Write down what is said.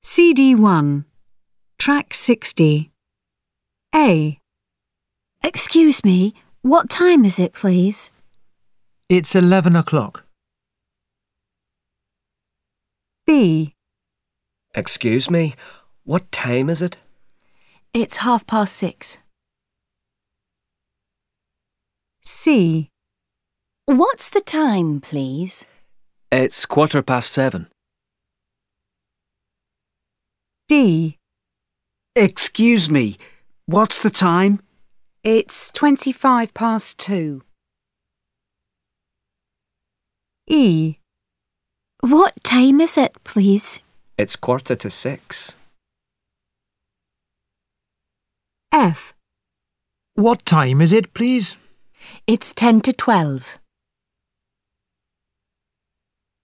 CD1, Track 60. A. Excuse me, what time is it, please? It's 11 o'clock. B. Excuse me, what time is it? It's 6:30. C. What's the time, please? It's 7:15. D. Excuse me, what's the time? It's 2:25. E. What time is it, please? It's 6:45. F. What time is it, please? It's 10 to 12.